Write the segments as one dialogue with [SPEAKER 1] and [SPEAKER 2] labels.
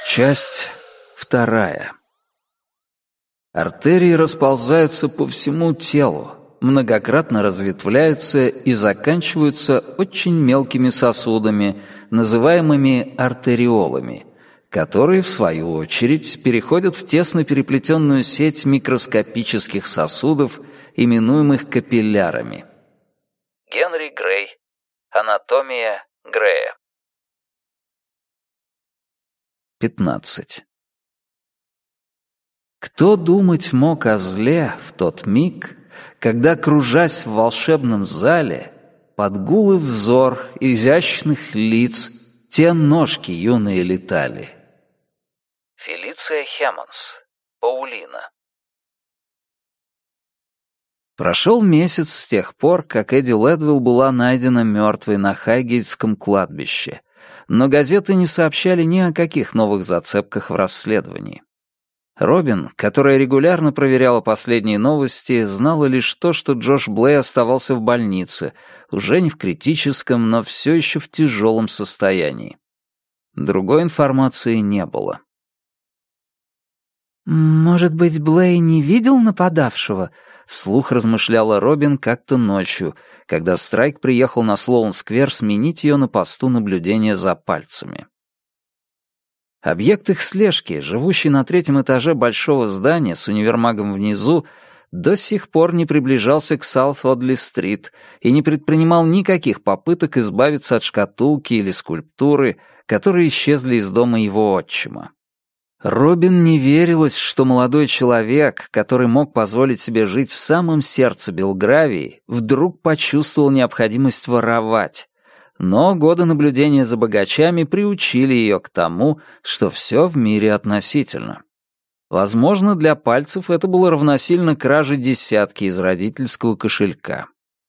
[SPEAKER 1] Часть вторая. Артерии расползаются по всему телу, многократно разветвляются и заканчиваются очень мелкими сосудами, называемыми артериолами, которые, в свою очередь, переходят в тесно переплетенную сеть микроскопических сосудов, именуемых капиллярами. Генри Грей. Анатомия Грея. 15. Кто думать мог о зле в тот миг, когда, кружась в волшебном зале, под гулый взор изящных лиц те ножки юные летали? Фелиция Хеманс. Паулина. Прошел месяц с тех пор, как Эдди Лэдвилл была найдена мертвой на Хайгейтском кладбище, но газеты не сообщали ни о каких новых зацепках в расследовании. Робин, которая регулярно проверяла последние новости, знала лишь то, что Джош Блей оставался в больнице, уже не в критическом, но все еще в тяжелом состоянии. Другой информации не было.
[SPEAKER 2] «Может быть, Блей не видел нападавшего?» — вслух размышляла Робин как-то ночью, когда Страйк приехал на Слоун-сквер сменить ее на посту наблюдения за пальцами. Объект их слежки, живущий на 3-м этаже большого здания с универмагом внизу, до сих пор не приближался к Саут-Одли-стрит и не предпринимал никаких попыток избавиться от шкатулки или скульптуры, которые исчезли из дома его отчима. Робин не верилось, что молодой человек, который мог позволить себе жить в самом сердце Белгравии, вдруг почувствовал необходимость воровать. Но годы наблюдения за богачами приучили ее к тому, что все в мире относительно. Возможно, для пальцев это было равносильно краже десятки из родительского кошелька.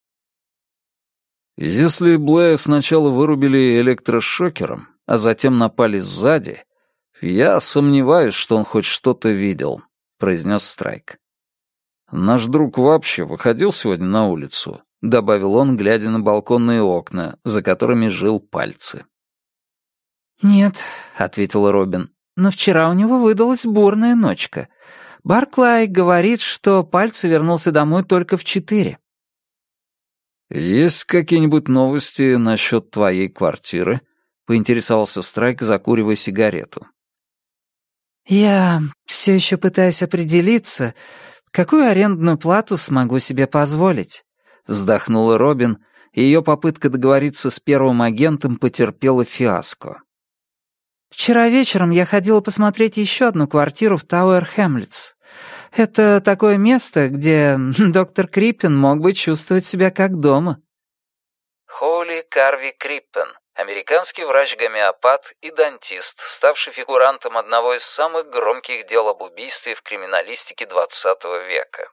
[SPEAKER 1] Если Блэя сначала вырубили электрошокером, а затем напали сзади, «Я сомневаюсь, что он хоть что-то видел», — произнес Страйк. «Наш друг вообще выходил сегодня на улицу», — добавил он, глядя на балконные окна, за которыми жил Пальцы.
[SPEAKER 2] «Нет», — ответила Робин, — «но вчера у него выдалась бурная ночка. Барклай говорит, что Пальцы вернулся домой только в 4».
[SPEAKER 1] «Есть какие-нибудь новости насчет твоей квартиры?» — поинтересовался Страйк, закуривая сигарету.
[SPEAKER 2] «Я все еще пытаюсь определиться, какую арендную плату смогу себе позволить», — вздохнула Робин, и ее попытка договориться с первым агентом потерпела фиаско. «Вчера вечером я ходила посмотреть еще одну квартиру в Тауэр-Хэмлетс. Это такое место, где доктор Криппен мог бы чувствовать себя как дома».
[SPEAKER 1] Холли Карви Криппен, американский врач-гомеопат и дантист, ставший фигурантом одного из самых громких дел об убийстве в криминалистике XX века.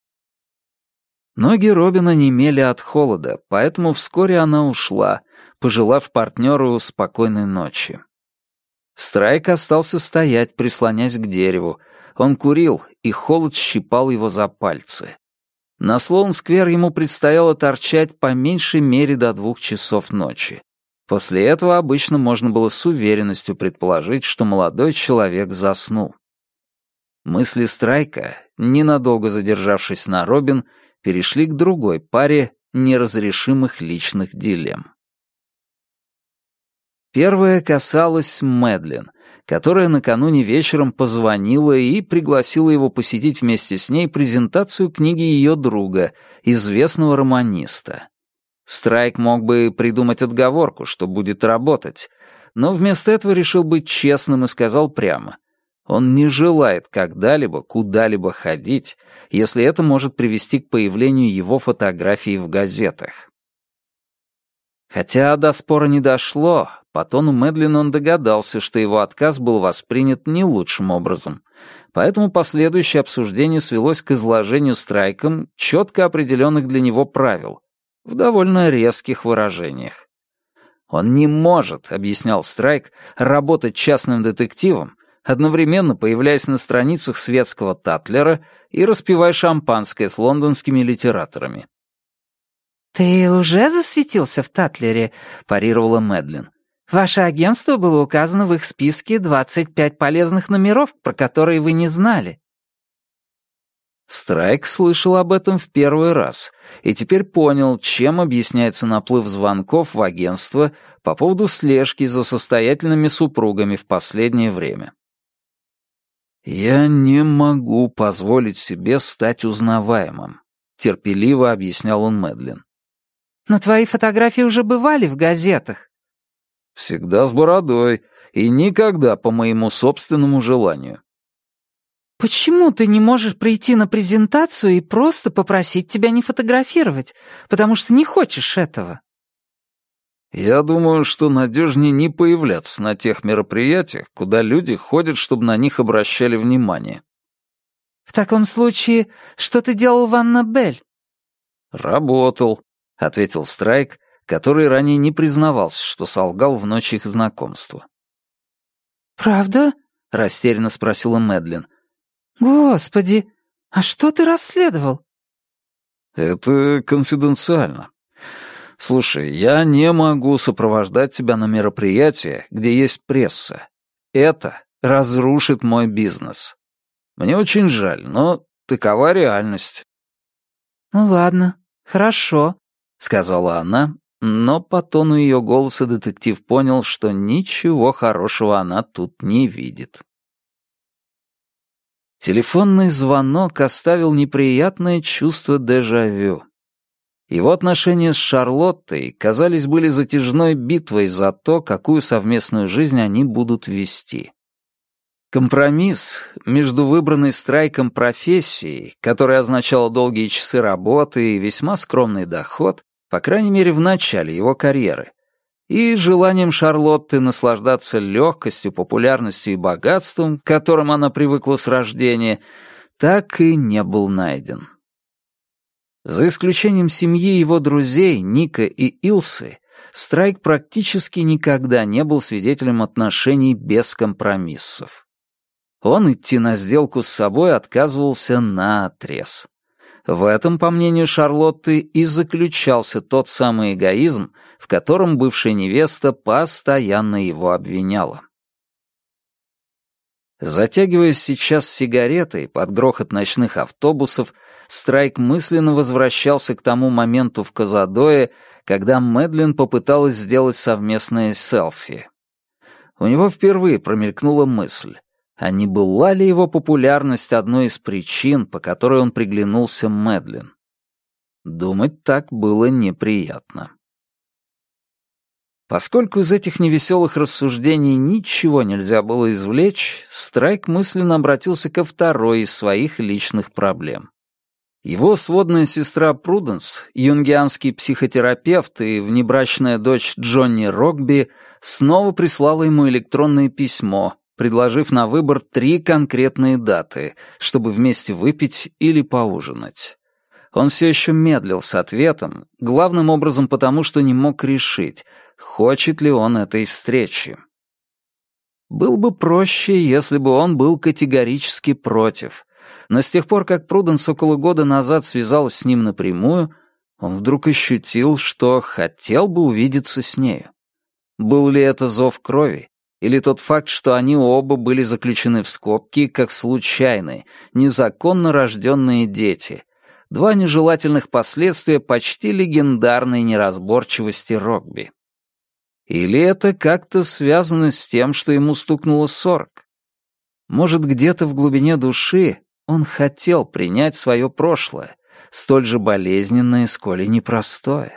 [SPEAKER 1] Ноги Робина немели от холода, поэтому вскоре она ушла, пожелав партнеру спокойной ночи. Страйк остался стоять, прислонясь к дереву. Он курил, и холод щипал его за пальцы. На Слоун-сквер ему предстояло торчать по меньшей мере до 2 часов ночи. После этого обычно можно было с уверенностью предположить, что молодой человек заснул. Мысли Страйка, ненадолго задержавшись на Робин, перешли к другой паре неразрешимых личных дилемм. Первая касалась Мэдлин, которая накануне вечером позвонила и пригласила его посетить вместе с ней презентацию книги ее друга, известного романиста. Страйк мог бы придумать отговорку, что будет работать, но вместо этого решил быть честным и сказал прямо: он не желает когда-либо куда-либо ходить, если это может привести к появлению его фотографии в газетах. Хотя до спора не дошло, по тону Мэдлин он догадался, что его отказ был воспринят не лучшим образом, поэтому последующее обсуждение свелось к изложению Страйком четко определенных для него правил, в довольно резких выражениях. «Он не может», — объяснял Страйк, — «работать частным детективом, одновременно появляясь на страницах светского Татлера и распивая шампанское с лондонскими литераторами».
[SPEAKER 2] «Ты уже засветился в Татлере?» — парировала Мэдлин. Ваше агентство было указано в их списке 25 полезных номеров, про которые вы не знали.
[SPEAKER 1] Страйк слышал об этом в первый раз и теперь понял, чем объясняется наплыв звонков в агентство по поводу слежки за состоятельными супругами в последнее время. «Я не могу позволить себе стать узнаваемым», — терпеливо объяснял он Мэдлин.
[SPEAKER 2] «Но твои фотографии уже бывали в газетах».
[SPEAKER 1] «Всегда с бородой и никогда по моему собственному желанию».
[SPEAKER 2] «Почему ты не можешь прийти на презентацию и просто попросить тебя не фотографировать, потому что не хочешь этого?»
[SPEAKER 1] «Я думаю, что надежнее не появляться на тех мероприятиях, куда люди ходят, чтобы на них обращали внимание».
[SPEAKER 2] «В таком случае, что ты делал в Аннабель?»
[SPEAKER 1] «Работал», — ответил Страйк, который ранее не признавался, что солгал в ночь их знакомства.
[SPEAKER 2] «Правда?» — растерянно спросила Мэдлин. «Господи, а что ты расследовал?»
[SPEAKER 1] «Это конфиденциально. Слушай, я не могу сопровождать тебя на мероприятие, где есть пресса. Это разрушит мой бизнес. Мне очень жаль, но такова реальность».
[SPEAKER 2] «Ну ладно, хорошо»,
[SPEAKER 1] — сказала она, но по тону ее голоса детектив понял, что ничего хорошего она тут не видит. Телефонный звонок оставил неприятное чувство дежавю. Его отношения с Шарлоттой, казались, были затяжной битвой за то, какую совместную жизнь они будут вести. Компромисс между выбранной Страйком профессией, которая означала долгие часы работы и весьма скромный доход, по крайней мере в начале его карьеры, и желанием Шарлотты наслаждаться легкостью, популярностью и богатством, к которым она привыкла с рождения, так и не был найден. За исключением семьи его друзей Ника и Илсы, Страйк практически никогда не был свидетелем отношений без компромиссов. Он идти на сделку с собой отказывался наотрез. В этом, по мнению Шарлотты, и заключался тот самый эгоизм, в котором бывшая невеста постоянно его обвиняла. Затягиваясь сейчас сигаретой под грохот ночных автобусов, Страйк мысленно возвращался к тому моменту в Казадое, когда Мэдлин попыталась сделать совместное селфи. У него впервые промелькнула мысль, а не была ли его популярность одной из причин, по которой он приглянулся Мэдлин? Думать так было неприятно. Поскольку из этих невеселых рассуждений ничего нельзя было извлечь, Страйк мысленно обратился ко второй из своих личных проблем. Его сводная сестра Пруденс, юнгианский психотерапевт и внебрачная дочь Джонни Рокби, снова прислала ему электронное письмо, предложив на выбор 3 конкретные даты, чтобы вместе выпить или поужинать. Он все еще медлил с ответом, главным образом потому, что не мог решить, хочет ли он этой встречи. Было бы проще, если бы он был категорически против, но с тех пор, как Пруденс около года назад связалась с ним напрямую, он вдруг ощутил, что хотел бы увидеться с нею. Был ли это зов крови, или тот факт, что они оба были заключены в скобки как случайные, незаконно рожденные дети, 2 нежелательных последствия почти легендарной неразборчивости Рокби. Или это как-то связано с тем, что ему стукнуло 40? Может, где-то в глубине души он хотел принять свое прошлое, столь же болезненное, сколь и непростое.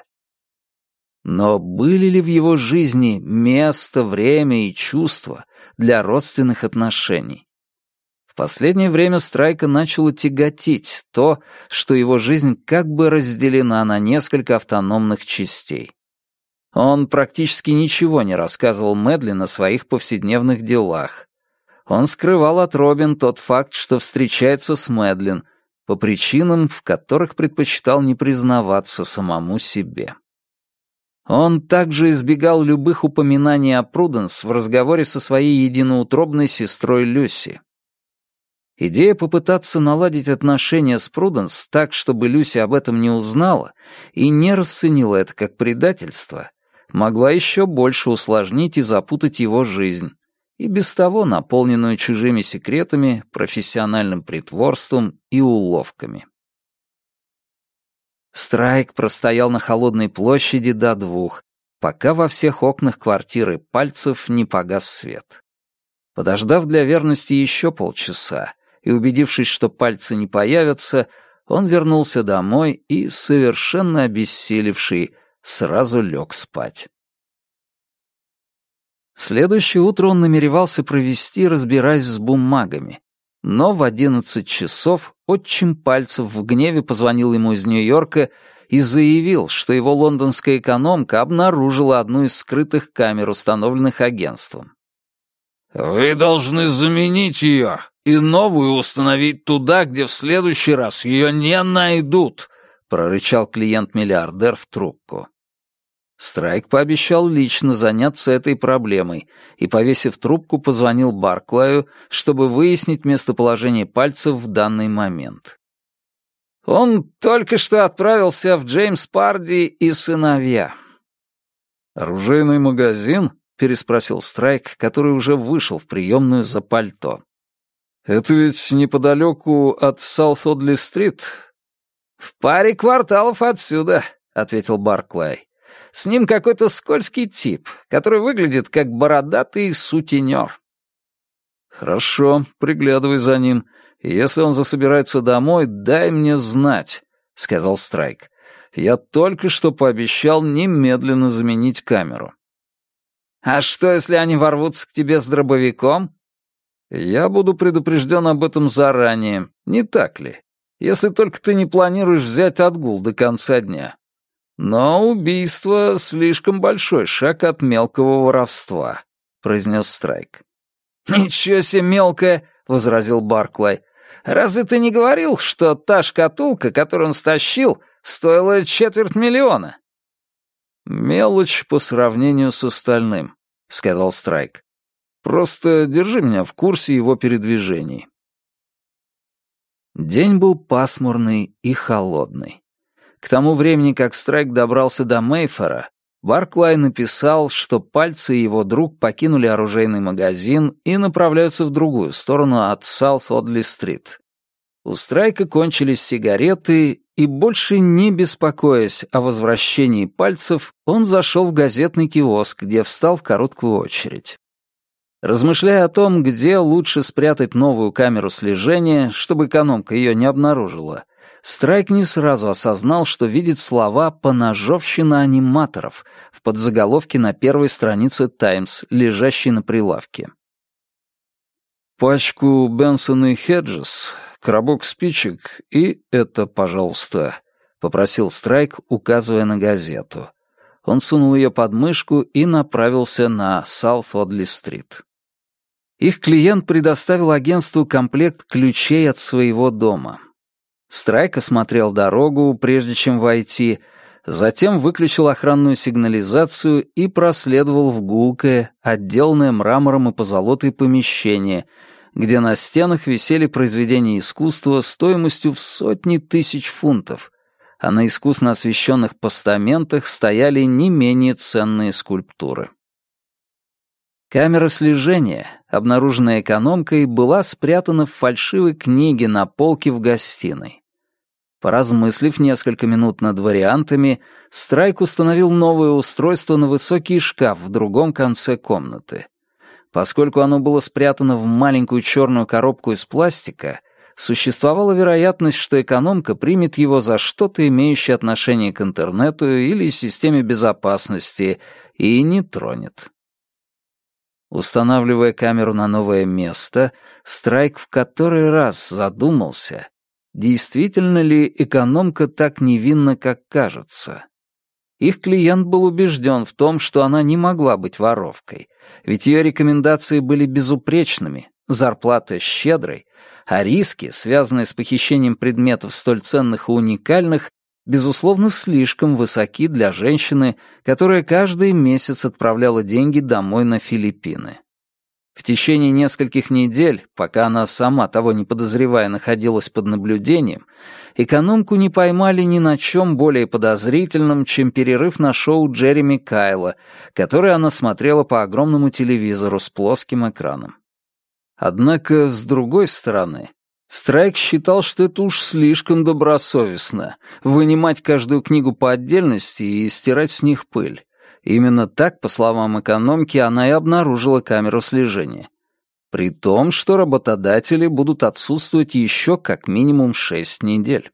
[SPEAKER 1] Но были ли в его жизни место, время и чувства для родственных отношений? В последнее время Страйка начало тяготить то, что его жизнь как бы разделена на несколько автономных частей. Он практически ничего не рассказывал Мэдлин о своих повседневных делах. Он скрывал от Робин тот факт, что встречается с Мэдлин, по причинам, в которых предпочитал не признаваться самому себе. Он также избегал любых упоминаний о Пруденс в разговоре со своей единоутробной сестрой Люси. Идея попытаться наладить отношения с Пруденс так, чтобы Люси об этом не узнала и не расценила это как предательство, могла еще больше усложнить и запутать его жизнь, и без того наполненную чужими секретами, профессиональным притворством и уловками. Страйк простоял на холодной площади до 2, пока во всех окнах квартиры Пальцев не погас свет. Подождав для верности еще полчаса и убедившись, что Пальцы не появятся, он вернулся домой и, совершенно обессилевший, сразу лег спать. Следующее утро он намеревался провести, разбираясь с бумагами, но в 11 часов отчим Пальцев в гневе позвонил ему из Нью-Йорка и заявил, что его лондонская экономка обнаружила одну из скрытых камер, установленных агентством. «Вы должны заменить ее и новую установить туда, где в следующий раз ее не найдут», — прорычал клиент-миллиардер в трубку. Страйк пообещал лично заняться этой проблемой и, повесив трубку, позвонил Барклаю, чтобы выяснить местоположение Пальцев в данный момент. Он только что отправился в Джеймс Парди и сыновья. «Оружейный магазин?» — переспросил Страйк, который уже вышел в приемную за пальто. «Это ведь неподалеку от Саут-Одли-стрит?» «В паре кварталов отсюда», — ответил Барклай. «С ним какой-то скользкий тип, который выглядит как бородатый сутенер». «Хорошо, приглядывай за ним. Если он засобирается домой, дай мне знать», — сказал Страйк. «Я только что пообещал немедленно заменить камеру». «А что, если они ворвутся к тебе с дробовиком?» «Я буду предупрежден об этом заранее, не так ли? Если только ты не планируешь взять отгул до конца дня. Но убийство — слишком большой шаг от мелкого воровства», — произнес Страйк. «Ничего себе мелкое», — возразил Барклай. «Разве ты не говорил, что та шкатулка, которую он стащил, стоила 250 000? «Мелочь по сравнению с остальным», — сказал Страйк. «Просто держи меня в курсе его передвижений». День был пасмурный и холодный. К тому времени, как Страйк добрался до Мейфера, Барклай написал, что Пальцы и его друг покинули оружейный магазин и направляются в другую сторону от Саут-Одли-стрит. У Страйка кончились сигареты, и больше не беспокоясь о возвращении Пальцев, он зашел в газетный киоск, где встал в короткую очередь. Размышляя о том, где лучше спрятать новую камеру слежения, чтобы экономка ее не обнаружила, Страйк не сразу осознал, что видит слова «поножовщина аниматоров» в подзаголовке на первой странице «Таймс», лежащей на прилавке. «Пачку Бенсон и Хеджес, коробок спичек и это, пожалуйста», — попросил Страйк, указывая на газету. Он сунул ее под мышку и направился на Саут-Одли-стрит. Их клиент предоставил агентству комплект ключей от своего дома. Страйк осмотрел дорогу, прежде чем войти, затем выключил охранную сигнализацию и проследовал в гулкое, отделанное мрамором и позолотой помещение, где на стенах висели произведения искусства стоимостью в сотни тысяч фунтов, а на искусно освещенных постаментах стояли не менее ценные скульптуры. Камера слежения, обнаруженная экономкой, была спрятана в фальшивой книге на полке в гостиной. Поразмыслив несколько минут над вариантами, Страйк установил новое устройство на высокий шкаф в другом конце комнаты. Поскольку оно было спрятано в маленькую черную коробку из пластика, существовала вероятность, что экономка примет его за что-то, имеющее отношение к интернету или системе безопасности, и не тронет. Устанавливая камеру на новое место, Страйк в который раз задумался, действительно ли экономка так невинна, как кажется. Их клиент был убежден в том, что она не могла быть воровкой, ведь ее рекомендации были безупречными, зарплата щедрой, а риски, связанные с похищением предметов столь ценных и уникальных, безусловно, слишком высоки для женщины, которая каждый месяц отправляла деньги домой на Филиппины. В течение нескольких недель, пока она сама, того не подозревая, находилась под наблюдением, экономку не поймали ни на чем более подозрительном, чем перерыв на шоу Джереми Кайла, которое она смотрела по огромному телевизору с плоским экраном. Однако, с другой стороны, Страйк считал, что это уж слишком добросовестно — вынимать каждую книгу по отдельности и стирать с них пыль. Именно так, по словам экономки, она и обнаружила камеру слежения. При том, что работодатели будут отсутствовать еще как минимум 6 недель.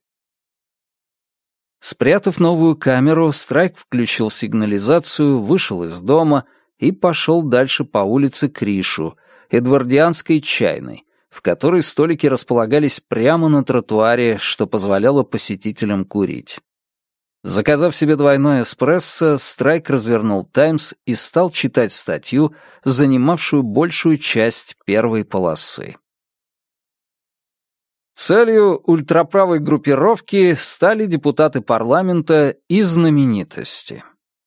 [SPEAKER 1] Спрятав новую камеру, Страйк включил сигнализацию, вышел из дома и пошел дальше по улице Кришу, Эдвардианской чайной, в которой столики располагались прямо на тротуаре, что позволяло посетителям курить. Заказав себе двойной эспрессо, Страйк развернул «Таймс» и стал читать статью, занимавшую большую часть первой полосы. Целью ультраправой группировки стали депутаты парламента и знаменитости.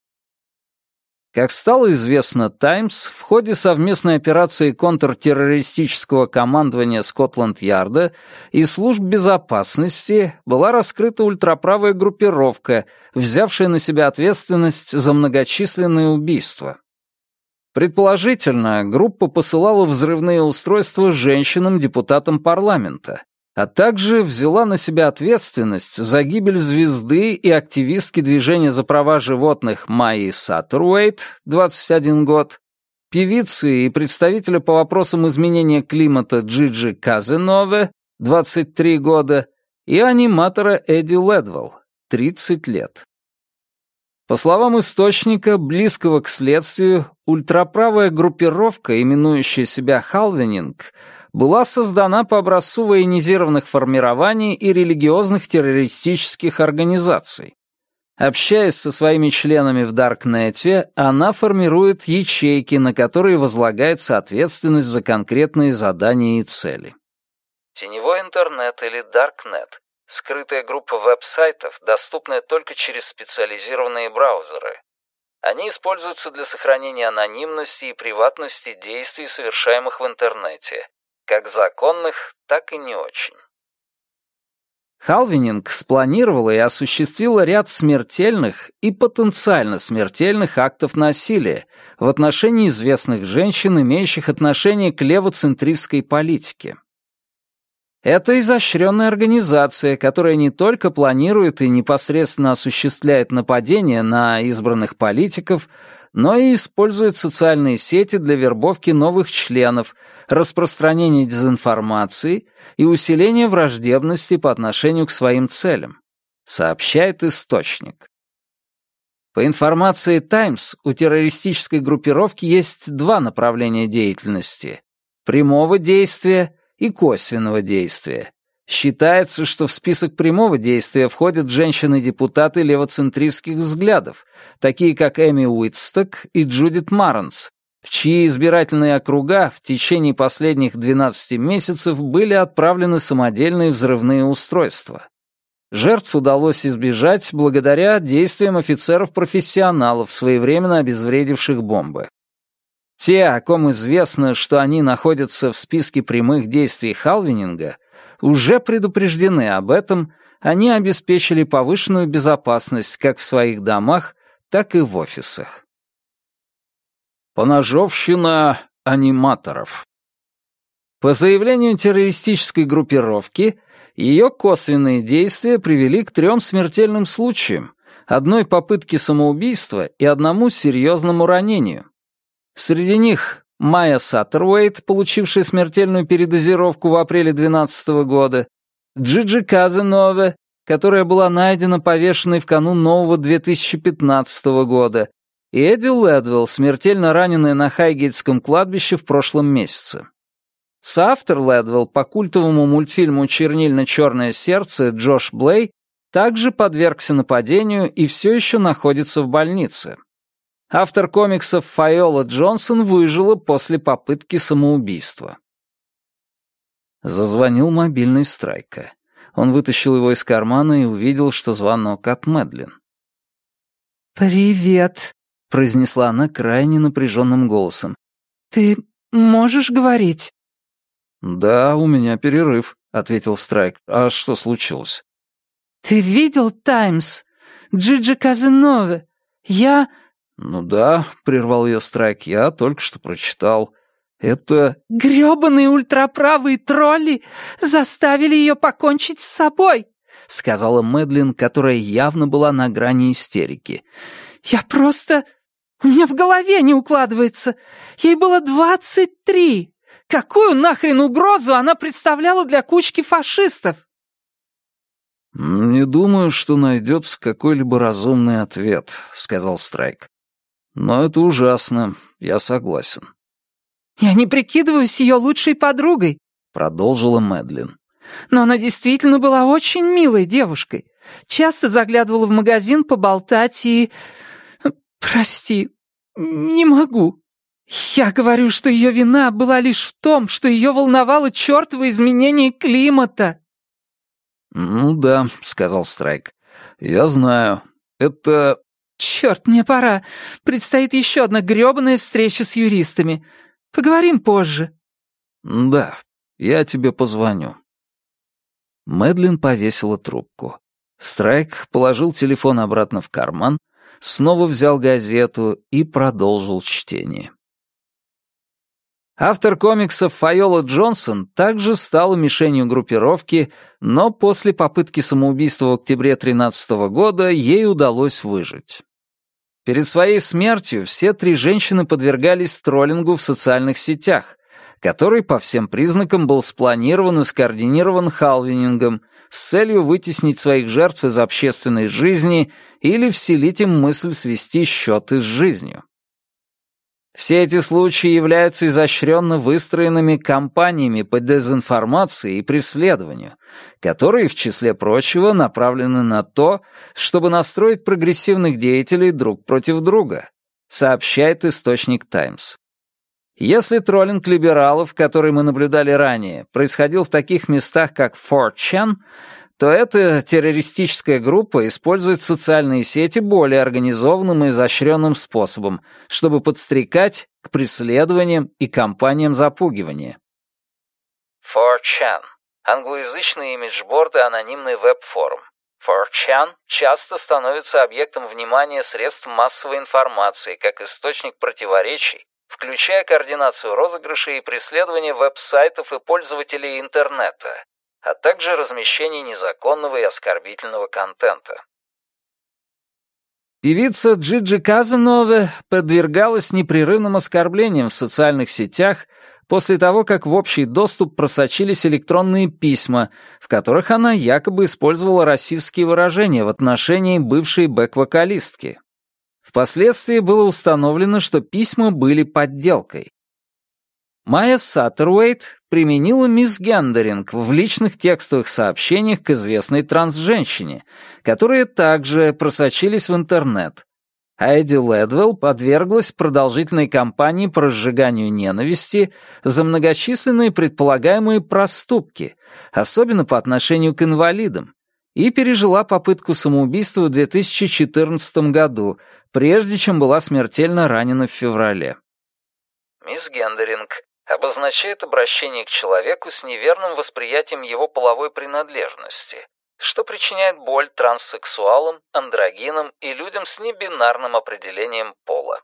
[SPEAKER 1] Как стало известно «Таймс», в ходе совместной операции контртеррористического командования Скотланд-Ярда и служб безопасности была раскрыта ультраправая группировка, взявшая на себя ответственность за многочисленные убийства. Предположительно, группа посылала взрывные устройства женщинам-депутатам парламента, а также взяла на себя ответственность за гибель звезды и активистки движения за права животных Майи Саттеруэйт, 21 год, певицы и представителя по вопросам изменения климата Джиджи Казенове, 23 года, и аниматора Эдди Ледвелл, 30 лет. По словам источника, близкого к следствию, ультраправая группировка, именующая себя «Халвенинг», была создана по образцу военизированных формирований и религиозных террористических организаций. Общаясь со своими членами в Даркнете, она формирует ячейки, на которые возлагается ответственность за конкретные задания и цели. Теневой интернет или Даркнет — скрытая группа веб-сайтов, доступная только через специализированные браузеры. Они используются для сохранения анонимности и приватности действий, совершаемых в интернете, как законных, так и не очень. Халвенинг спланировала и осуществила ряд смертельных и потенциально смертельных актов насилия в отношении известных женщин, имеющих отношение к левоцентристской политике. Это изощренная организация, которая не только планирует и непосредственно осуществляет нападения на избранных политиков, но и использует социальные сети для вербовки новых членов, распространения дезинформации и усиления враждебности по отношению к своим целям, сообщает источник. По информации «Таймс», у террористической группировки есть два направления деятельности — прямого действия и косвенного действия. Считается, что в список прямого действия входят женщины-депутаты левоцентристских взглядов, такие как Эми Уитсток и Джудит Марранс, в чьи избирательные округа в течение последних 12 месяцев были отправлены самодельные взрывные устройства. Жертв удалось избежать благодаря действиям офицеров-профессионалов, своевременно обезвредивших бомбы. Те, о ком известно, что они находятся в списке прямых действий Халвенинга, уже предупреждены об этом, они обеспечили повышенную безопасность как в своих домах, так и в офисах. Поножовщина аниматоров. По заявлению террористической группировки, ее косвенные действия привели к 3 смертельным случаям, 1 попытке самоубийства и 1 серьезному ранению. Среди них Майя Саттеруэйт, получившая смертельную передозировку в апреле 2012 года, Джиджи Казенове, которая была найдена повешенной в канун нового 2015 года, и Эдди Ледвелл, смертельно раненая на Хайгейтском кладбище в прошлом месяце. Соавтор Ледвелл по культовому мультфильму «Чернильно-черное сердце» Джош Блей также подвергся нападению и все еще находится в больнице. Автор комиксов Файола Джонсон выжила после попытки самоубийства. Зазвонил мобильный Страйка. Он вытащил его из кармана и увидел, что звонок от Мэдлин.
[SPEAKER 2] «Привет», — произнесла она крайне напряженным голосом. «Ты
[SPEAKER 3] можешь говорить?»
[SPEAKER 1] «Да, у меня перерыв», — ответил Страйк. «А что случилось?»
[SPEAKER 3] «Ты видел «Таймс»? Джиджи Казанове? Я...»
[SPEAKER 1] «Ну да», — прервал ее Страйк, — «я только что прочитал. Это...»
[SPEAKER 3] «Грёбаные ультраправые тролли заставили ее покончить с собой», — сказала Мэдлин, которая явно была на грани истерики. «Я просто... У меня в голове не укладывается. Ей было 23. Какую нахрен угрозу она представляла для кучки фашистов?»
[SPEAKER 1] «Не думаю, что найдется какой-либо разумный ответ», — сказал Страйк. «Но это ужасно, я согласен».
[SPEAKER 3] «Я не прикидываюсь ее лучшей подругой»,
[SPEAKER 1] — продолжила Мэдлин.
[SPEAKER 3] «но она действительно была очень милой девушкой. Часто заглядывала в магазин поболтать и... Прости, не могу. Я говорю, что ее вина была лишь в том, что ее волновало чертово изменение климата».
[SPEAKER 1] «Ну да», — сказал Страйк. «Я знаю. Это...»
[SPEAKER 3] «Черт, мне пора. Предстоит еще одна гребаная встреча с юристами. Поговорим позже».
[SPEAKER 1] «Да, я тебе позвоню». Мэдлин повесила трубку. Страйк положил телефон обратно в карман, снова взял газету и продолжил чтение. Автор комиксов Файола Джонсон также стала мишенью группировки, но после попытки самоубийства в октябре 2013 года ей удалось выжить. Перед своей смертью все 3 женщины подвергались троллингу в социальных сетях, который по всем признакам был спланирован и скоординирован Халвинингом с целью вытеснить своих жертв из общественной жизни или вселить им мысль свести счеты с жизнью. Все эти случаи являются изощренно выстроенными кампаниями по дезинформации и преследованию, которые, в числе прочего, направлены на то, чтобы настроить прогрессивных деятелей друг против друга, сообщает источник «Таймс». Если троллинг либералов, который мы наблюдали ранее, происходил в таких местах, как 4chan, то эта террористическая группа использует социальные сети более организованным и изощренным способом, чтобы подстрекать к преследованиям и кампаниям запугивания. 4chan — англоязычный имиджборд и анонимный веб-форум. 4chan часто становится объектом внимания средств массовой информации как источник противоречий, включая координацию розыгрышей и преследование веб-сайтов и пользователей интернета, а также размещение незаконного и оскорбительного контента. Певица Джиджи Казанове подвергалась непрерывным оскорблениям в социальных сетях после того, как в общий доступ просочились электронные письма, в которых она якобы использовала расистские выражения в отношении бывшей бэк-вокалистки. Впоследствии было установлено, что письма были подделкой. Майя Саттеруэйт применила мисгендеринг в личных текстовых сообщениях к известной трансженщине, которые также просочились в интернет. А Эдди Лэдвелл подверглась продолжительной кампании по разжиганию ненависти за многочисленные предполагаемые проступки, особенно по отношению к инвалидам, и пережила попытку самоубийства в 2014 году, прежде чем была смертельно ранена в феврале. Мисгендеринг обозначает обращение к человеку с неверным восприятием его половой принадлежности, что причиняет боль транссексуалам, андрогинам и людям с небинарным определением пола.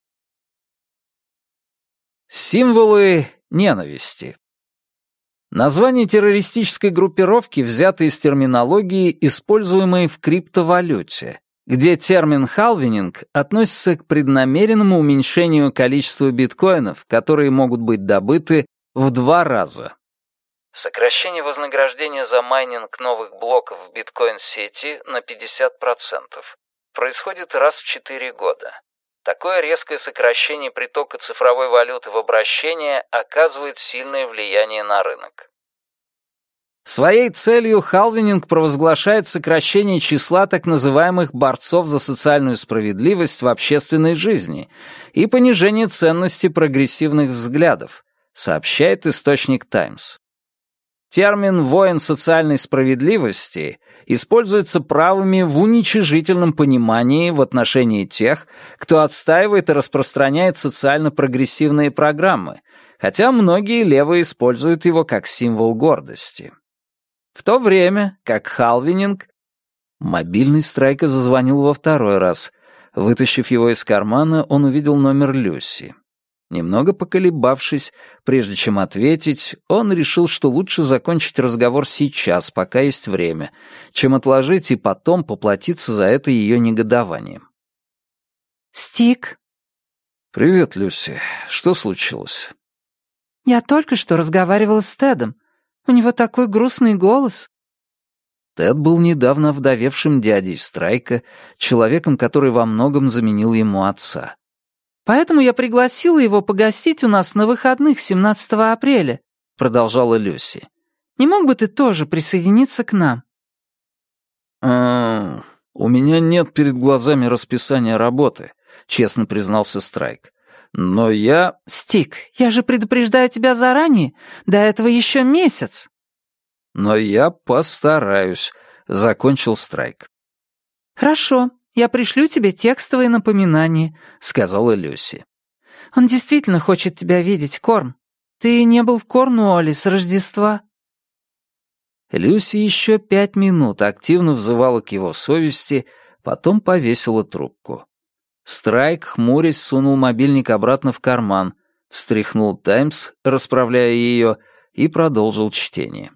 [SPEAKER 1] Символы ненависти. Название террористической группировки взято из терминологии, используемой в криптовалюте, где термин «халвининг» относится к преднамеренному уменьшению количества биткоинов, которые могут быть добыты в 2 раза. Сокращение вознаграждения за майнинг новых блоков в биткоин-сети на 50% происходит раз в 4 года. Такое резкое сокращение притока цифровой валюты в обращение оказывает сильное влияние на рынок. Своей целью халвининг провозглашает сокращение числа так называемых борцов за социальную справедливость в общественной жизни и понижение ценности прогрессивных взглядов, сообщает источник «Таймс». Термин «воин социальной справедливости» используется правыми в уничижительном понимании в отношении тех, кто отстаивает и распространяет социально-прогрессивные программы, хотя многие левые используют его как символ гордости. В то время, как Халвининг... Мобильный Страйка зазвонил во второй раз. Вытащив его из кармана, он увидел номер Люси. Немного поколебавшись, прежде чем ответить, он решил, что лучше закончить разговор сейчас, пока есть время, чем отложить и потом поплатиться за это ее негодованием.
[SPEAKER 3] «Стик?»
[SPEAKER 1] «Привет, Люси. Что случилось?»
[SPEAKER 3] «Я только что разговаривала с Тедом. У него такой грустный голос».
[SPEAKER 1] Тед был недавно овдовевшим дядей Страйка, человеком, который во многом заменил ему отца.
[SPEAKER 3] «Поэтому я пригласила его погостить у нас на выходных 17 апреля», — продолжала Люси. «Не мог бы ты тоже присоединиться к нам?»
[SPEAKER 1] «У меня нет перед глазами расписания работы», — честно признался Страйк. «Но я...»
[SPEAKER 3] «Стик, я же предупреждаю тебя заранее. До этого еще месяц».
[SPEAKER 1] «Но я постараюсь», — закончил Страйк.
[SPEAKER 3] «Хорошо, я пришлю тебе текстовые напоминания», — сказала Люси. «Он действительно хочет тебя видеть, Корн. Ты не был в Корнуолле с Рождества?»
[SPEAKER 1] Люси еще 5 минут активно взывала к его совести, потом повесила трубку. Страйк, хмурясь, сунул мобильник обратно в карман, встряхнул «Таймс», расправляя ее, и продолжил чтение.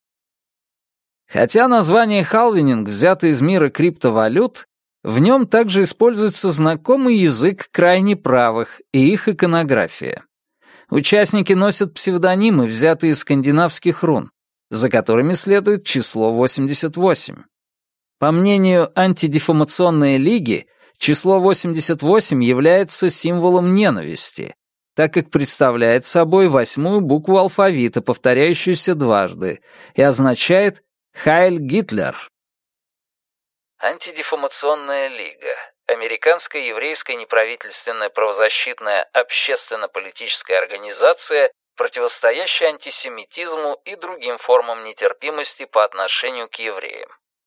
[SPEAKER 1] Хотя название «халвининг» взято из мира криптовалют, в нем также используется знакомый язык крайне правых и их иконография. Участники носят псевдонимы, взятые из скандинавских рун, за которыми следует число 88. По мнению антидефамационной лиги, число 88 является символом ненависти, так как представляет собой 8-ю букву алфавита, повторяющуюся дважды, и означает «Хайль Гитлер». Антидефамационная лига. Американская еврейская неправительственная правозащитная общественно-политическая организация, противостоящая антисемитизму и другим формам нетерпимости по отношению к евреям.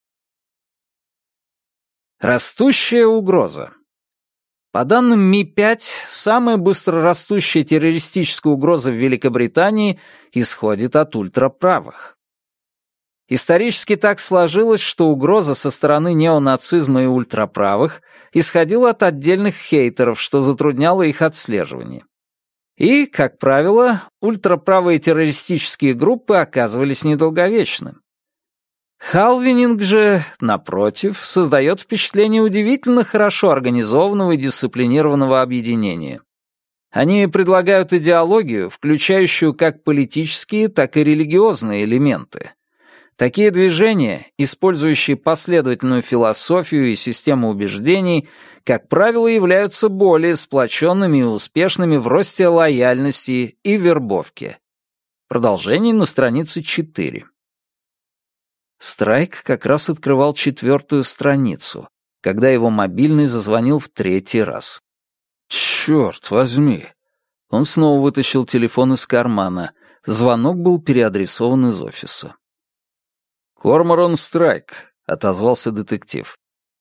[SPEAKER 1] Растущая угроза. По данным Ми-5, самая быстрорастущая террористическая угроза в Великобритании исходит от ультраправых. Исторически так сложилось, что угроза со стороны неонацизма и ультраправых исходила от отдельных хейтеров, что затрудняло их отслеживание. И, как правило, ультраправые террористические группы оказывались недолговечны. Халвининг же, напротив, создает впечатление удивительно хорошо организованного и дисциплинированного объединения. Они предлагают идеологию, включающую как политические, так и религиозные элементы. Такие движения, использующие последовательную философию и систему убеждений, как правило, являются более сплоченными и успешными в росте лояльности и вербовке. Продолжение на странице 4. Страйк как раз открывал 4-ю страницу, когда его мобильный зазвонил в 3-й раз. «Черт возьми!» Он снова вытащил телефон из кармана. Звонок был переадресован из офиса. «Корморан Страйк», — отозвался детектив.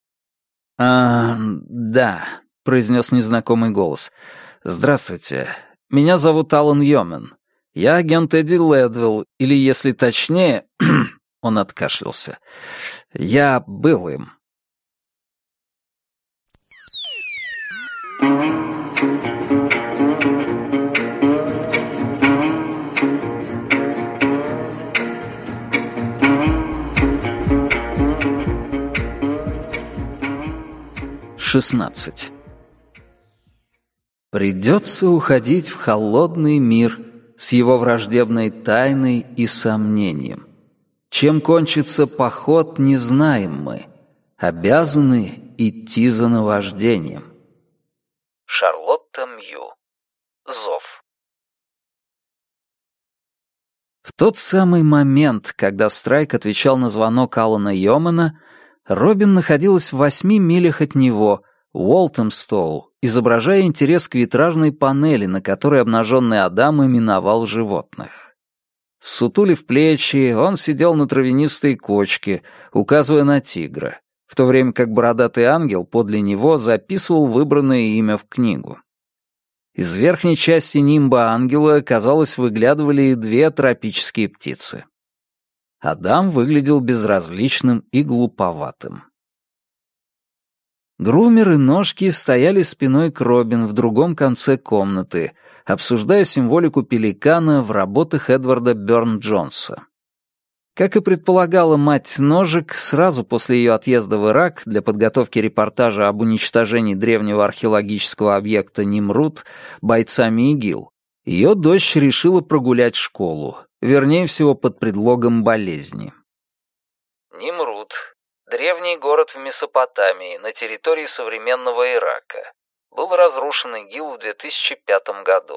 [SPEAKER 1] Да», — произнес незнакомый голос. «Здравствуйте. Меня зовут Алан Йомен. Я агент Эдди Лэдвилл, или, если точнее...» Он откашлялся. «Я был им». Придется уходить в холодный мир с его враждебной тайной и сомнением. Чем кончится поход, не знаем мы. Обязаны идти за наваждением. Шарлотта Мью. Зов. В тот самый момент, когда Страйк отвечал на звонок Алана Йомана, Робин находилась в 8 милях от него, Уолтемстоу, изображая интерес к витражной панели, на которой обнаженный Адам именовал животных. Ссутулив плечи, он сидел на травянистой кочке, указывая на тигра, в то время как бородатый ангел подле него записывал выбранное имя в книгу. Из верхней части нимба ангела, казалось, выглядывали 2 тропические птицы. Адам выглядел безразличным и глуповатым. Грумер и Ножки стояли спиной к Робин в другом конце комнаты, обсуждая символику пеликана в работах Эдварда Бёрн-Джонса. Как и предполагала мать Ножек, сразу после ее отъезда в Ирак для подготовки репортажа об уничтожении древнего археологического объекта Нимрут бойцами ИГИЛ, ее дочь решила прогулять школу, вернее всего под предлогом болезни. Нимрут — древний город в Месопотамии на территории современного Ирака. Был разрушен ИГИЛ в 2005 году.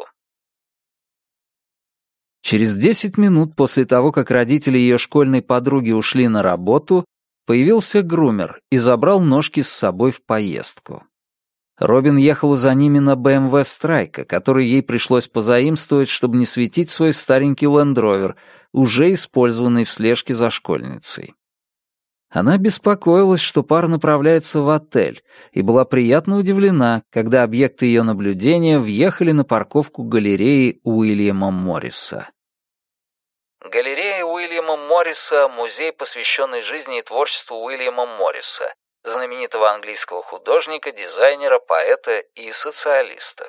[SPEAKER 1] Через 10 минут после того, как родители ее школьной подруги ушли на работу, появился грумер и забрал Ножки с собой в поездку. Робин ехала за ними на BMW Страйка, который ей пришлось позаимствовать, чтобы не светить свой старенький Лэнд-Ровер, уже использованный в слежке за школьницей. Она беспокоилась, что пара направляется в отель, и была приятно удивлена, когда объекты ее наблюдения въехали на парковку галереи Уильяма Морриса. Галерея Уильяма Морриса — музей, посвященный жизни и творчеству Уильяма Морриса, знаменитого английского художника, дизайнера, поэта и социалиста.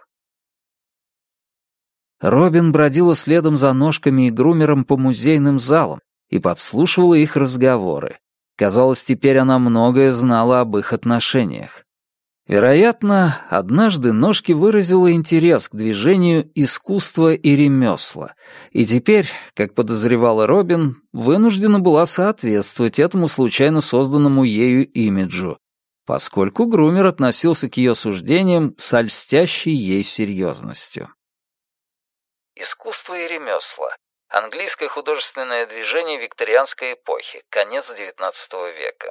[SPEAKER 1] Робин бродила следом за Ножками и грумером по музейным залам и подслушивала их разговоры. Казалось, теперь она многое знала об их отношениях. Вероятно, однажды Ножки выразила интерес к движению искусства и ремесла, и теперь, как подозревала Робин, вынуждена была соответствовать этому случайно созданному ею имиджу, поскольку грумер относился к ее суждениям с льстящей ей серьезностью. Искусство и ремесла. Английское художественное движение викторианской эпохи, конец XIX века.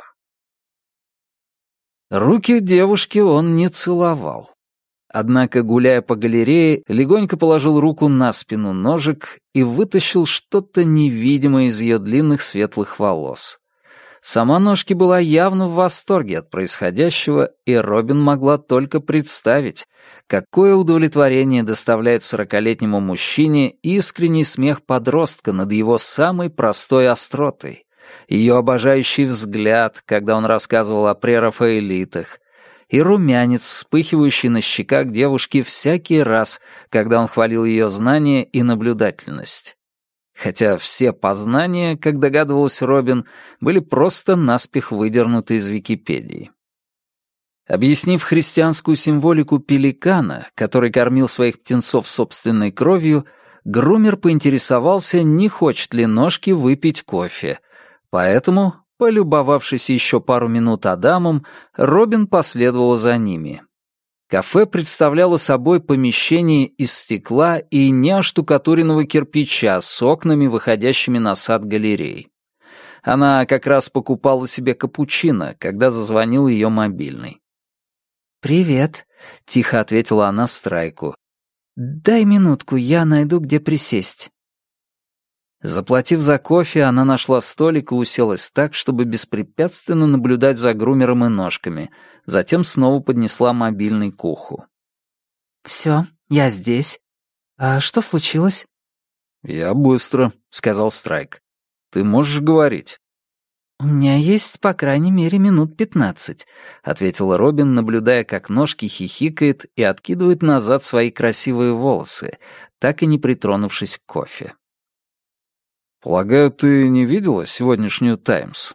[SPEAKER 1] Руки девушки он не целовал. Однако, гуляя по галерее, легонько положил руку на спину Ножек и вытащил что-то невидимое из ее длинных светлых волос. Сама Ножки была явно в восторге от происходящего, и Робин могла только представить, какое удовлетворение доставляет 40-летнему мужчине искренний смех подростка над его самой простой остротой, ее обожающий взгляд, когда он рассказывал о прерафаэлитах, и румянец, вспыхивающий на щеках девушки всякий раз, когда он хвалил ее знания и наблюдательность. Хотя все познания, как догадывалась Робин, были просто наспех выдернуты из Википедии. Объяснив христианскую символику пеликана, который кормил своих птенцов собственной кровью, грумер поинтересовался, не хочет ли Ножки выпить кофе. Поэтому, полюбовавшись еще пару минут Адамом, Робин последовала за ними. Кафе представляло собой помещение из стекла и неоштукатуренного кирпича с окнами, выходящими на сад галерей. Она как раз покупала себе капучино, когда зазвонил ее мобильный. «Привет», — тихо ответила она Страйку. «Дай минутку, я найду, где присесть». Заплатив за кофе, она нашла столик и уселась так, чтобы беспрепятственно наблюдать за грумером и Ножками, затем снова поднесла мобильный к уху. «Все, я здесь. А что случилось?» «Я быстро», — сказал Страйк. «Ты можешь говорить?» «У меня есть, по крайней мере, минут 15», — ответила Робин, наблюдая, как Ножки хихикает и откидывает назад свои красивые волосы, так и не притронувшись к кофе. «Полагаю, ты не видела сегодняшнюю «Таймс»?»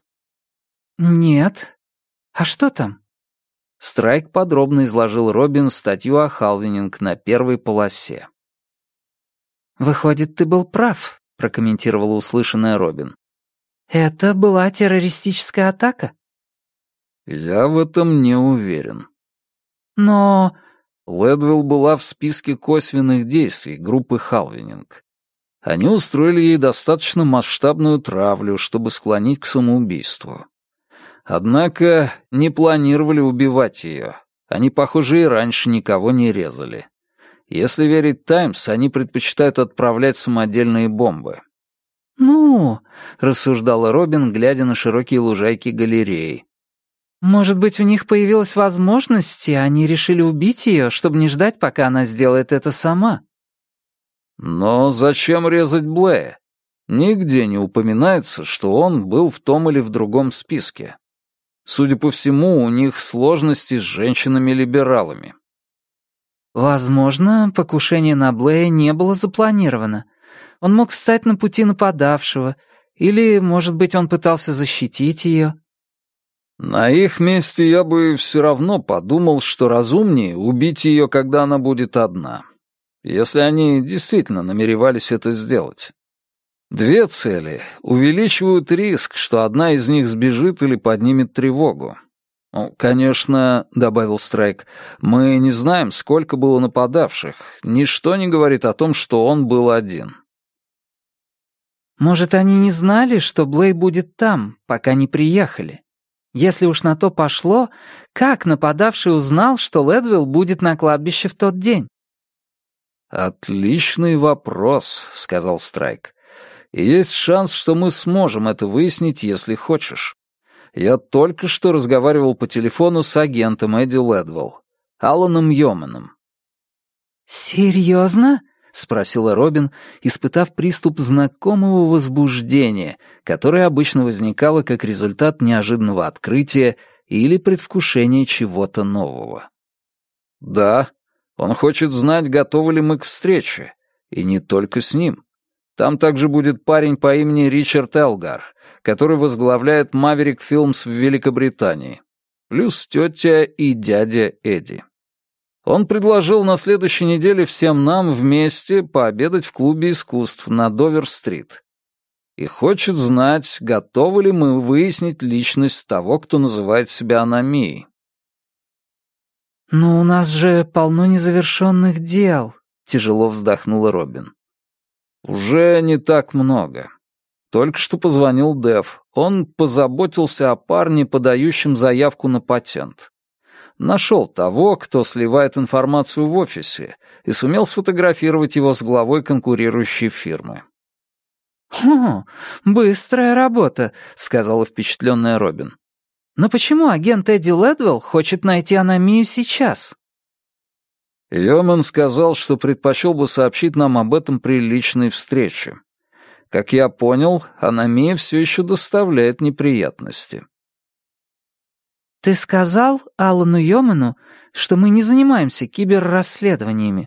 [SPEAKER 1] «Нет. А что там?» Страйк подробно изложил Робин статью о Халвининг на первой полосе. «Выходит, ты был прав», — прокомментировала услышанная Робин. «Это была террористическая атака?» «Я в этом не уверен». «Но...» Лэдвилл была в списке косвенных действий группы Халвининг. Они устроили ей достаточно масштабную травлю, чтобы склонить к самоубийству. Однако не планировали убивать ее. Они, похоже, и раньше никого не резали. Если верить «Таймс», они предпочитают отправлять самодельные бомбы. «Ну», — рассуждала Робин, глядя на широкие лужайки галереи.
[SPEAKER 3] Может быть, у них появилась возможность, и они решили убить ее, чтобы не ждать, пока она сделает это сама.
[SPEAKER 1] Но зачем резать Блэя? Нигде не упоминается, что он был в том или в другом списке. Судя по всему, у них сложности с женщинами-либералами.
[SPEAKER 3] Возможно, покушение на Блэя не было запланировано. Он мог встать на пути нападавшего, или, может быть, он пытался защитить ее.
[SPEAKER 1] На их месте я бы все равно подумал, что разумнее убить ее, когда она будет одна. Если они действительно намеревались это сделать. Две цели увеличивают риск, что одна из них сбежит или поднимет тревогу. Ну, конечно, — добавил Страйк, — мы не знаем, сколько было нападавших. Ничто не говорит о том, что он был один.
[SPEAKER 3] Может, они не знали, что Блэй будет там, пока не приехали? Если уж на то пошло, как нападавший узнал, что Лэдвилл будет на кладбище в тот день?
[SPEAKER 1] «Отличный вопрос», — сказал Страйк. «И есть шанс, что мы сможем это выяснить, если хочешь. Я только что разговаривал по телефону с агентом Эдди Лэдвилл, Аланом Йоманом».
[SPEAKER 3] «Серьезно?» — спросила Робин, испытав приступ знакомого возбуждения, которое обычно возникало как результат неожиданного открытия или предвкушения чего-то нового.
[SPEAKER 1] «Да, он хочет знать, готовы ли мы к встрече, и не только с ним. Там также будет парень по имени Ричард Элгар, который возглавляет Maverick Films в Великобритании, плюс тетя и дядя Эдди. Он предложил на следующей неделе всем нам вместе пообедать в клубе искусств на Довер-стрит. И хочет знать, готовы ли мы выяснить личность того, кто называет себя Аномией».
[SPEAKER 3] «Но у нас же полно незавершенных дел», — тяжело вздохнула Робин.
[SPEAKER 1] «Уже не так много. Только что позвонил Дэв. Он позаботился о парне, подающем заявку на патент. Нашел того, кто сливает информацию в офисе, и сумел сфотографировать его с главой конкурирующей фирмы».
[SPEAKER 3] «О, быстрая работа», — сказала впечатленная Робин. «Но почему агент Эдди Лэдвилл хочет найти Аномию сейчас?»
[SPEAKER 1] Йоман сказал, что предпочел бы сообщить нам об этом при личной встрече. Как я понял, Аномия все еще доставляет неприятности.
[SPEAKER 3] «Ты сказал Алану Йоману, что мы не занимаемся киберрасследованиями?»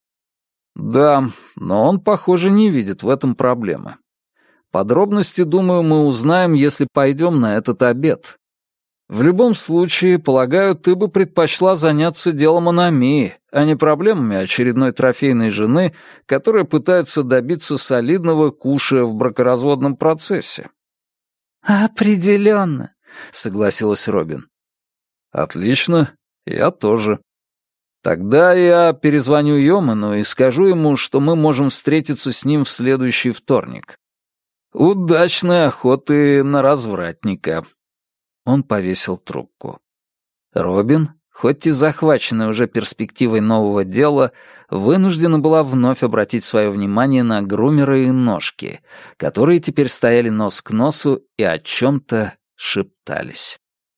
[SPEAKER 1] «Да, но он, похоже, не видит в этом проблемы. Подробности, думаю, мы узнаем, если пойдем на этот обед. В любом случае, полагаю, ты бы предпочла заняться делом Аномии, а не проблемами очередной трофейной жены, которая пытается добиться солидного куша в бракоразводном процессе».
[SPEAKER 3] «Определенно», — согласилась Робин.
[SPEAKER 1] «Отлично, я тоже. Тогда я перезвоню Йоману и скажу ему, что мы можем встретиться с ним в следующий вторник. Удачной охоты на развратника». Он повесил трубку. Робин, хоть и захваченная уже перспективой нового дела, вынуждена была вновь обратить свое внимание на грумера и ножки, которые теперь стояли нос к носу и о чем-то шептались.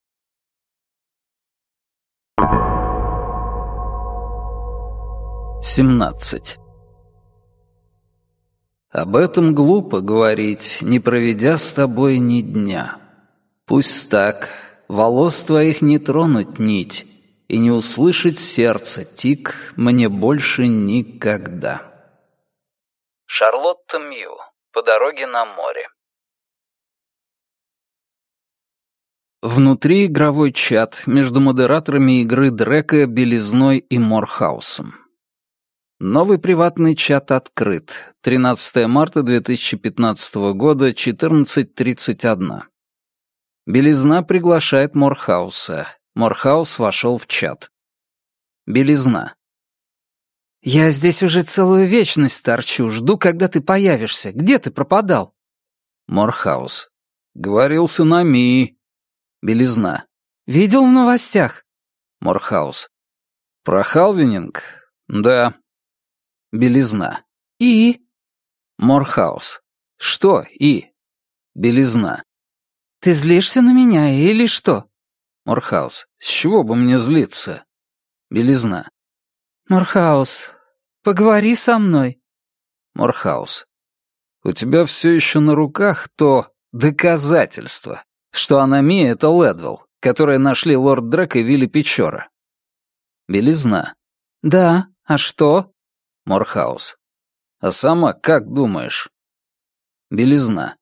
[SPEAKER 1] «17. Об этом глупо говорить, не проведя с тобой ни дня. Пусть так, волос твоих не тронуть нить, и не услышать сердце тик мне больше никогда». Шарлотта Мью. По дороге на море. Внутри игровой чат между модераторами игры Дрека, Белизной и Морхаусом. Новый приватный чат открыт. 13 марта 2015 года, 14:31. Белизна приглашает Морхауса. Морхаус вошел в чат. Белизна.
[SPEAKER 3] «Я здесь уже целую вечность торчу, жду, когда ты появишься. Где ты пропадал?»
[SPEAKER 1] Морхаус. «Говорил с Аномией». Белизна.
[SPEAKER 3] «Видел в новостях?»
[SPEAKER 1] Морхаус. «Про Халвининг? Да». Белизна.
[SPEAKER 3] «И?»
[SPEAKER 1] Морхаус. «Что «и»?» Белизна.
[SPEAKER 3] «Ты злишься на меня или что?»
[SPEAKER 1] Морхаус. С чего бы мне злиться? Белизна.
[SPEAKER 3] Морхаус, поговори со мной.
[SPEAKER 1] Морхаус. У тебя все еще на руках то доказательство, что аномия — это Лэдвелл, которое нашли лорд Дрек и Вилли Печора. Белизна.
[SPEAKER 3] Да, а что?
[SPEAKER 1] Морхаус. А сама как думаешь? Белизна.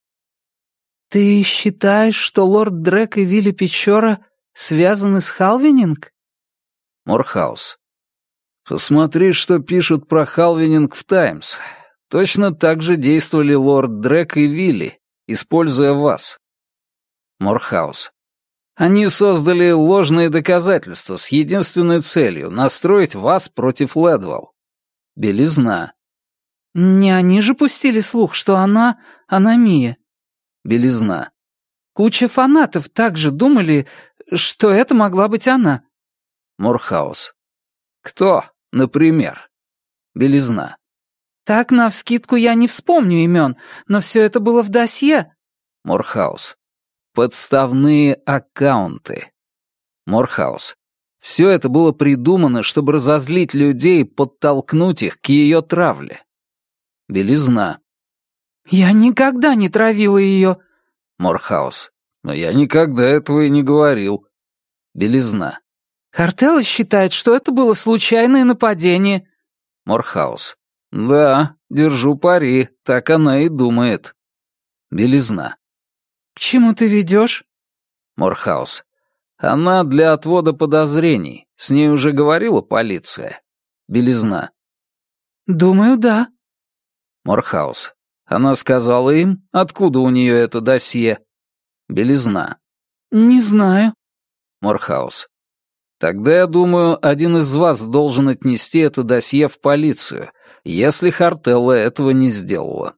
[SPEAKER 3] Ты считаешь, что лорд Дрек и Вилли Печора связаны с Халвининг?
[SPEAKER 1] Морхаус. Посмотри, что пишут про Халвининг в «Таймс». Точно так же действовали лорд Дрек и Вилли, используя вас. Морхаус. Они создали ложные доказательства с единственной целью — настроить вас против Лэдвелл. Белизна.
[SPEAKER 3] Не они же пустили слух, что она аномия.
[SPEAKER 1] Белизна.
[SPEAKER 3] Куча фанатов также думали, что это могла быть она.
[SPEAKER 1] Морхаус. Кто, например? Белизна.
[SPEAKER 3] Так, навскидку, я не вспомню имен, но все это было в досье.
[SPEAKER 1] Морхаус. Подставные аккаунты. Морхаус. Все это было придумано, чтобы разозлить людей и подтолкнуть их к ее травле. Белизна.
[SPEAKER 3] Я никогда не травила ее.
[SPEAKER 1] Морхаус. Но я никогда этого и не говорил. Белизна.
[SPEAKER 3] Хартелла считает, что это было случайное нападение.
[SPEAKER 1] Морхаус. Да, держу пари, так она и думает. Белизна.
[SPEAKER 3] К чему ты ведешь?
[SPEAKER 1] Морхаус. Она для отвода подозрений. С ней уже говорила полиция. Белизна.
[SPEAKER 3] Думаю, да.
[SPEAKER 1] Морхаус. Она сказала им, откуда у нее это досье. Белизна.
[SPEAKER 3] Не знаю.
[SPEAKER 1] Морхаус. Тогда, я думаю, один из вас должен отнести это досье в полицию, если Хартелла этого не сделала.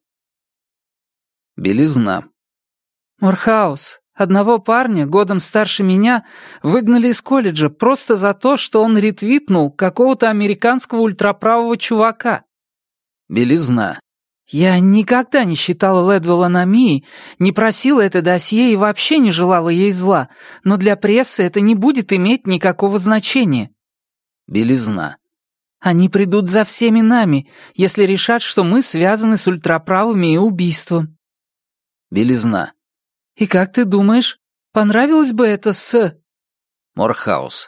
[SPEAKER 1] Белизна.
[SPEAKER 3] Морхаус, одного парня, годом старше меня, выгнали из колледжа просто за то, что он ретвитнул какого-то американского ультраправого чувака.
[SPEAKER 1] Белизна.
[SPEAKER 3] Я никогда не считала Лэдвелл аномией, не просила это досье и вообще не желала ей зла, но для прессы это не будет иметь никакого значения.
[SPEAKER 1] Белизна.
[SPEAKER 3] Они придут за всеми нами, если решат, что мы связаны с ультраправыми и убийством.
[SPEAKER 1] Белизна.
[SPEAKER 3] И как ты думаешь, понравилось бы это с...
[SPEAKER 1] Морхаус.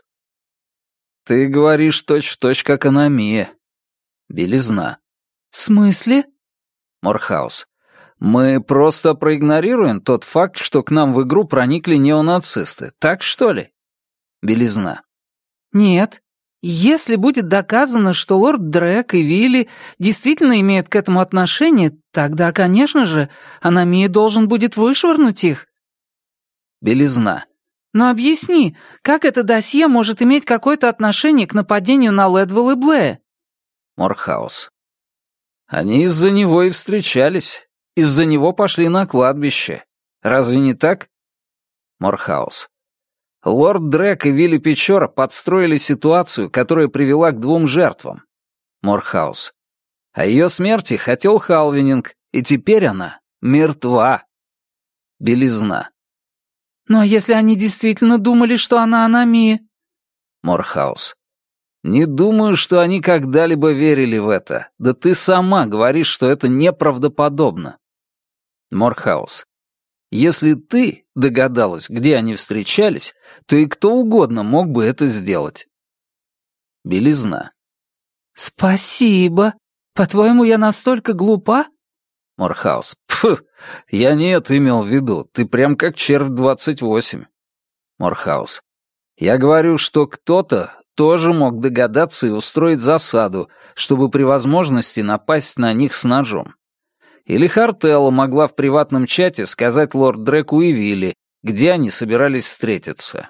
[SPEAKER 1] Ты говоришь точь-в-точь, как аномия. Белизна.
[SPEAKER 3] В смысле?
[SPEAKER 1] Морхаус. Мы просто проигнорируем тот факт, что к нам в игру проникли неонацисты. Так что ли? Белизна.
[SPEAKER 3] Нет. Если будет доказано, что лорд Дрек и Вилли действительно имеют к этому отношение, тогда, конечно же, аномия должен будет вышвырнуть их.
[SPEAKER 1] Белизна.
[SPEAKER 3] Но объясни, как это досье может иметь какое-то отношение к нападению на Лэдвелл и Блэя?
[SPEAKER 1] Морхаус. Они из-за него и встречались. Из-за него пошли на кладбище. Разве не так? Морхаус. Лорд Дрек и Вилли Печора подстроили ситуацию, которая привела к 2 жертвам. Морхаус. О ее смерти хотел Халвининг, и теперь она мертва. Белизна.
[SPEAKER 3] Ну а если они действительно думали, что она аномия?
[SPEAKER 1] Морхаус. Не думаю, что они когда-либо верили в это. Да ты сама говоришь, что это неправдоподобно. Морхаус. Если ты догадалась, где они встречались, то и кто угодно мог бы это сделать. Белизна.
[SPEAKER 3] Спасибо. По-твоему, я настолько глупа?
[SPEAKER 1] Морхаус. Пф, я не это имел в виду. Ты прям как червь 28. Морхаус. Я говорю, что кто-то тоже мог догадаться и устроить засаду, чтобы при возможности напасть на них с ножом. Или Хартелла могла в приватном чате сказать лорд Дреку и Вилли, где они собирались встретиться.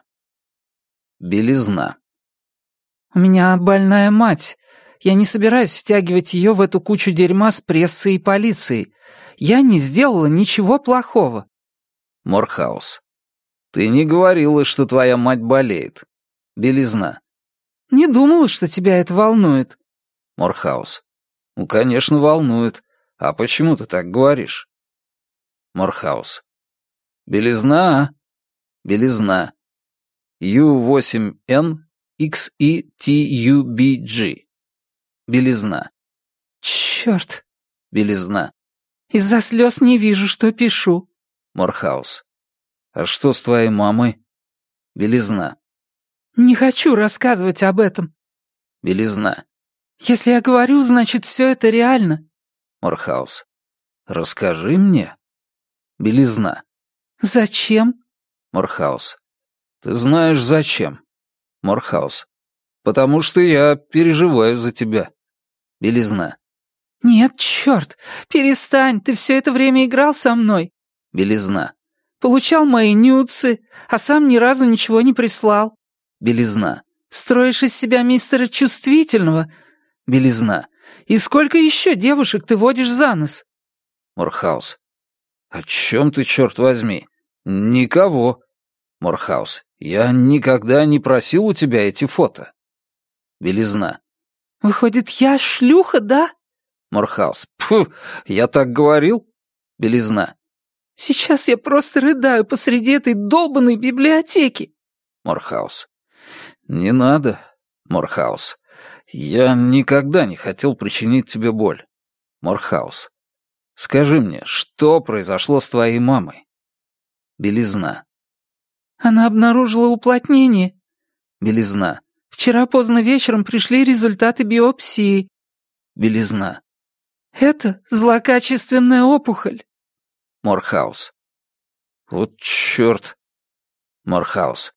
[SPEAKER 1] Белизна.
[SPEAKER 3] У меня больная мать. Я не собираюсь втягивать ее в эту кучу дерьма с прессой и полицией. Я не сделала ничего плохого.
[SPEAKER 1] Морхаус. Ты не говорила, что твоя мать болеет. Белизна.
[SPEAKER 3] Не думала, что тебя это волнует.
[SPEAKER 1] Морхаус. Ну, конечно, волнует. А почему ты так говоришь? Морхаус. Белизна. Белизна. U8N XETUBG. Белизна.
[SPEAKER 3] Черт.
[SPEAKER 1] Белизна.
[SPEAKER 3] Из-за слез не вижу, что пишу.
[SPEAKER 1] Морхаус. А что с твоей мамой? Белизна.
[SPEAKER 3] Не хочу рассказывать об этом.
[SPEAKER 1] Белизна.
[SPEAKER 3] Если я говорю, значит, все это реально.
[SPEAKER 1] Морхаус. Расскажи мне. Белизна.
[SPEAKER 3] Зачем?
[SPEAKER 1] Морхаус. Ты знаешь, зачем. Морхаус. Потому что я переживаю за тебя. Белизна.
[SPEAKER 3] Нет, черт, перестань, ты все это время играл со мной.
[SPEAKER 1] Белизна.
[SPEAKER 3] Получал мои нюцы, а сам ни разу ничего не прислал.
[SPEAKER 1] Белизна.
[SPEAKER 3] Строишь из себя мистера чувствительного.
[SPEAKER 1] Белизна.
[SPEAKER 3] И сколько еще девушек ты водишь за нос?
[SPEAKER 1] Морхаус. О чем ты, черт возьми? Никого. Морхаус. Я никогда не просил у тебя эти фото. Белизна.
[SPEAKER 3] Выходит, я шлюха, да?
[SPEAKER 1] Морхаус. Пфу, я так говорил? Белизна.
[SPEAKER 3] Сейчас я просто рыдаю посреди этой долбанной библиотеки.
[SPEAKER 1] Морхаус. Не надо, Морхаус. Я никогда не хотел причинить тебе боль. Морхаус. Скажи мне, что произошло с твоей мамой? Белизна.
[SPEAKER 3] Она обнаружила уплотнение.
[SPEAKER 1] Белизна.
[SPEAKER 3] Вчера поздно вечером пришли результаты биопсии.
[SPEAKER 1] Белизна.
[SPEAKER 3] Это злокачественная опухоль.
[SPEAKER 1] Морхаус. Вот черт. Морхаус.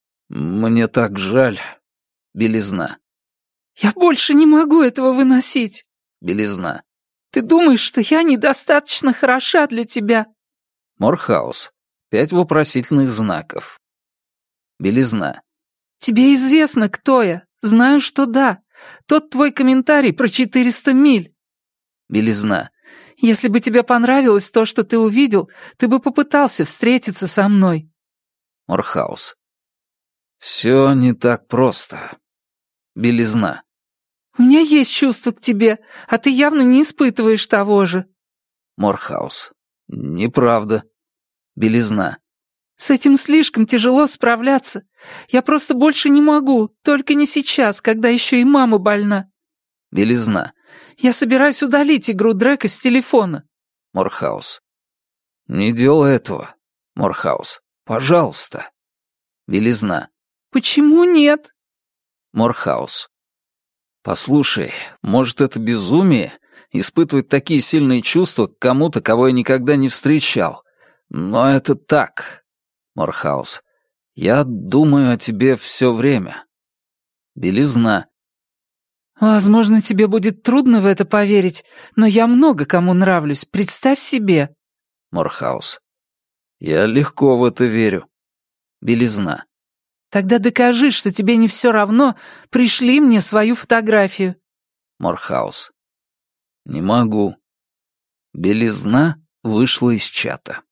[SPEAKER 1] Мне так жаль. Белизна.
[SPEAKER 3] Я больше не могу этого выносить.
[SPEAKER 1] Белизна.
[SPEAKER 3] Ты думаешь, что я недостаточно хороша для тебя?
[SPEAKER 1] Морхаус. 5 вопросительных знаков. Белизна.
[SPEAKER 3] Тебе известно, кто я. Знаю, что да. Тот твой комментарий про 400 миль.
[SPEAKER 1] Белизна.
[SPEAKER 3] Если бы тебе понравилось то, что ты увидел, ты бы попытался встретиться со мной.
[SPEAKER 1] Морхаус. Все не так просто. Белизна.
[SPEAKER 3] У меня есть чувство к тебе, а ты явно не испытываешь того же.
[SPEAKER 1] Морхаус. Неправда. Белизна.
[SPEAKER 3] С этим слишком тяжело справляться. Я просто больше не могу, только не сейчас, когда еще и мама больна.
[SPEAKER 1] Белизна.
[SPEAKER 3] Я собираюсь удалить игру Дрека с телефона.
[SPEAKER 1] Морхаус. Не делай этого. Морхаус. Пожалуйста. Белизна.
[SPEAKER 3] Почему нет?
[SPEAKER 1] Морхаус. Послушай, может, это безумие — испытывать такие сильные чувства к кому-то, кого я никогда не встречал. Но это так. Морхаус. Я думаю о тебе все время. Белизна.
[SPEAKER 3] Возможно, тебе будет трудно в это поверить, но я много кому нравлюсь, представь себе.
[SPEAKER 1] Морхаус. Я легко в это верю. Белизна.
[SPEAKER 3] Тогда докажи, что тебе не все равно, пришли мне свою фотографию.
[SPEAKER 1] Морхаус. Не могу. Белизна вышла из чата.